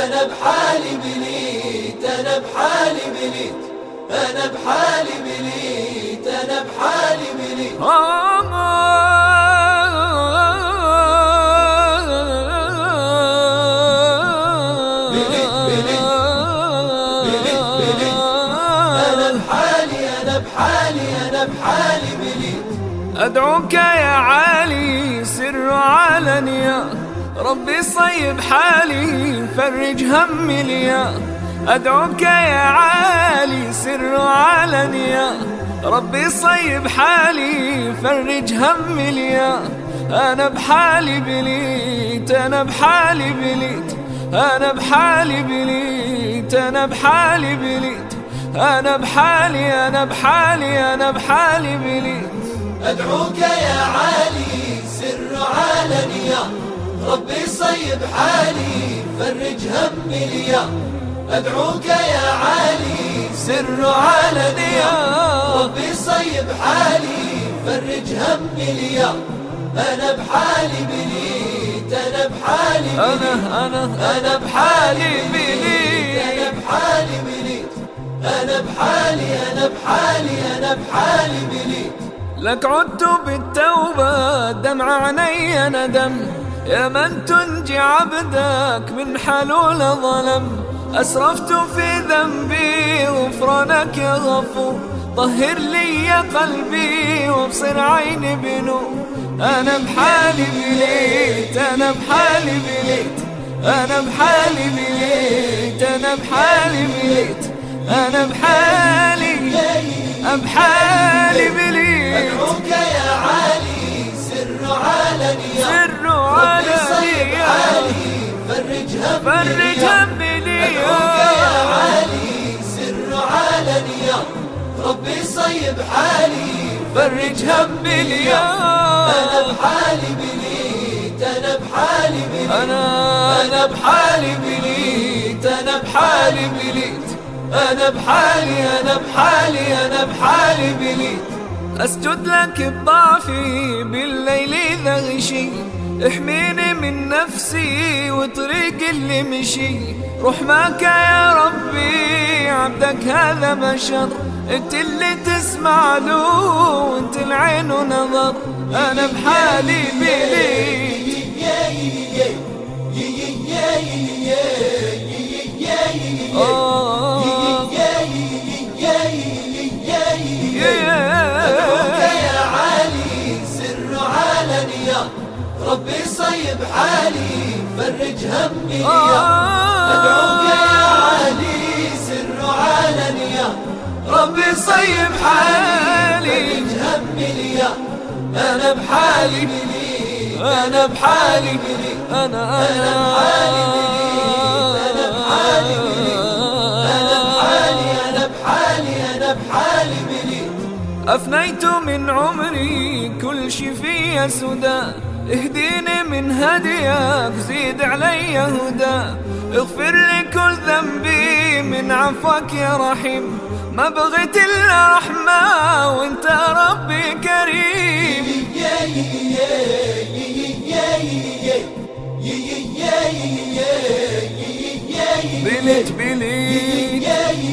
أنا بحالي بليت، أنا بحالي بليت، أنا بحالي بليت، أنا بحالي بليت. أنا بحالي بليت. أدعوك يا عالي سر علنيا، ربي صيب حالي فرج همي ليا. أدعوك يا عالي سر علنيا، ربي صيب حالي فرج همي ليا. أنا بحالي بليت، أنا بحالي بليت، أنا بحالي بليت، أنا بحالي بليت، أنا بحالي، أنا بحالي، أنا بحالي بليت. أدعوك يا عالي سر علنيا، ربي صيب حالي فرج همي ليا. أدعوك يا عالي سر علنيا، ربي صيب حالي فرج همي ليا. أنا بحالي بليت، أنا بحالي بليت، أنا بحالي بليت، أنا بحالي بليت، أنا بحالي، أنا بحالي، أنا بحالي بليت. لك عدت بالتوبة دمع عيني ندم، يا من تنجي عبدك من حلول ظلم. أسرفت في ذنبي غفرانك يا غفور، طهر لي قلبي وابصر عيني بنور. أنا بحالي بليت، أنا بحالي بليت، أنا بحالي بليت، أنا بحالي بليت، أنا بحالي، بحالي بليت. أدعوك يا عالي سر علنيا، سر ربي صيب علنيا، حالي فرج همي ليا. أدعوك يا عالي سر علنيا، ربي صيب حالي فرج همي ليا. أنا بحالي بليت، أنا بحالي بليت، أنا بحالي بليت، أنا بحالي بليت، أنا بحالي، أنا بحالي، أنا بحالي بليت. أسجد لك بضعفي بالليل إذا غشي، احميني من نفسي وطريق اللي مشي. رحمك يا ربي عبدك هذا بشر، انت اللي تسمع له وانت العين ونظر. أنا بحالي بليت، أدعوك يا عالي سر علنيا، ربي صيب حالي فرج همي ليا. أدعوك يا عالي سر علنيا، ربي صيب حالي فرج همي ليا. أنا بحالي بليت، أنا بحالي بليت، أنا بحالي بليت، أنا بحالي بليت، أنا بحالي، أنا بحالي، أنا بحالي بليت. أفنيت من عمري كل شي فيا سدى، اهديني من هديك زيد علي هدى. اغفر لي كل ذنبي من عفوك يا رحيم، ما بغيت إلا رحمة وانت ربي كريم. بليت بليت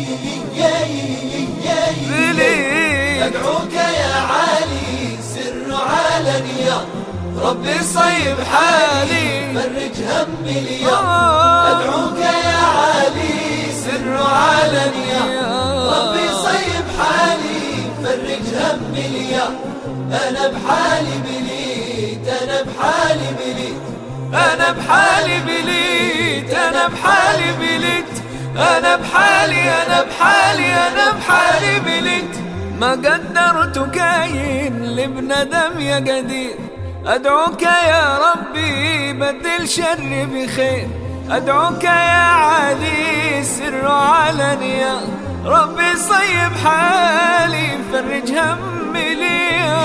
بليت. أدعوك يا عالي سر علنيا، ربي صيب حالي فرج همي ليا. أدعوك يا عالي سر علنيا، ربي صيب حالي فرج همي ليا. أنا بحالي بليت، أنا بحالي بليت، أنا بحالي بليت، أنا بحالي بليت، أنا بحالي، أنا بحالي، أنا بحالي بليت. ما قدرت كاين لابن دم يا قدير، أدعوك يا ربي بدل شر بخير. أدعوك يا عالي سر علنيا، ربي صيب حالي فرج همي ليا.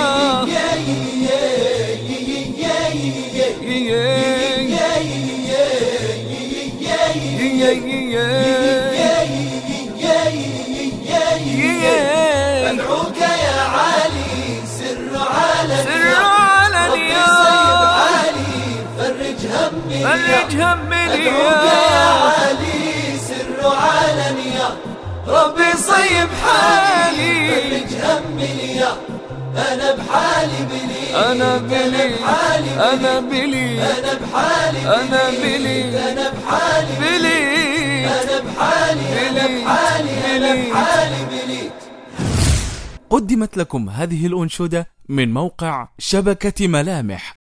أدعوك يا عالي سر علنيا، ربي صيب حالي فرج همي فرج همي ليا. أدعوك يا عالي الدنيا أنا بحالي بليت، أنا بليت، أنا بليت، أنا بحالي، أنا بليت، أنا بحالي بليت، أنا بحالي، أنا بحالي، أنا بحالي بليت. قدمت لكم هذه الأنشودة من موقع شبكة ملامح.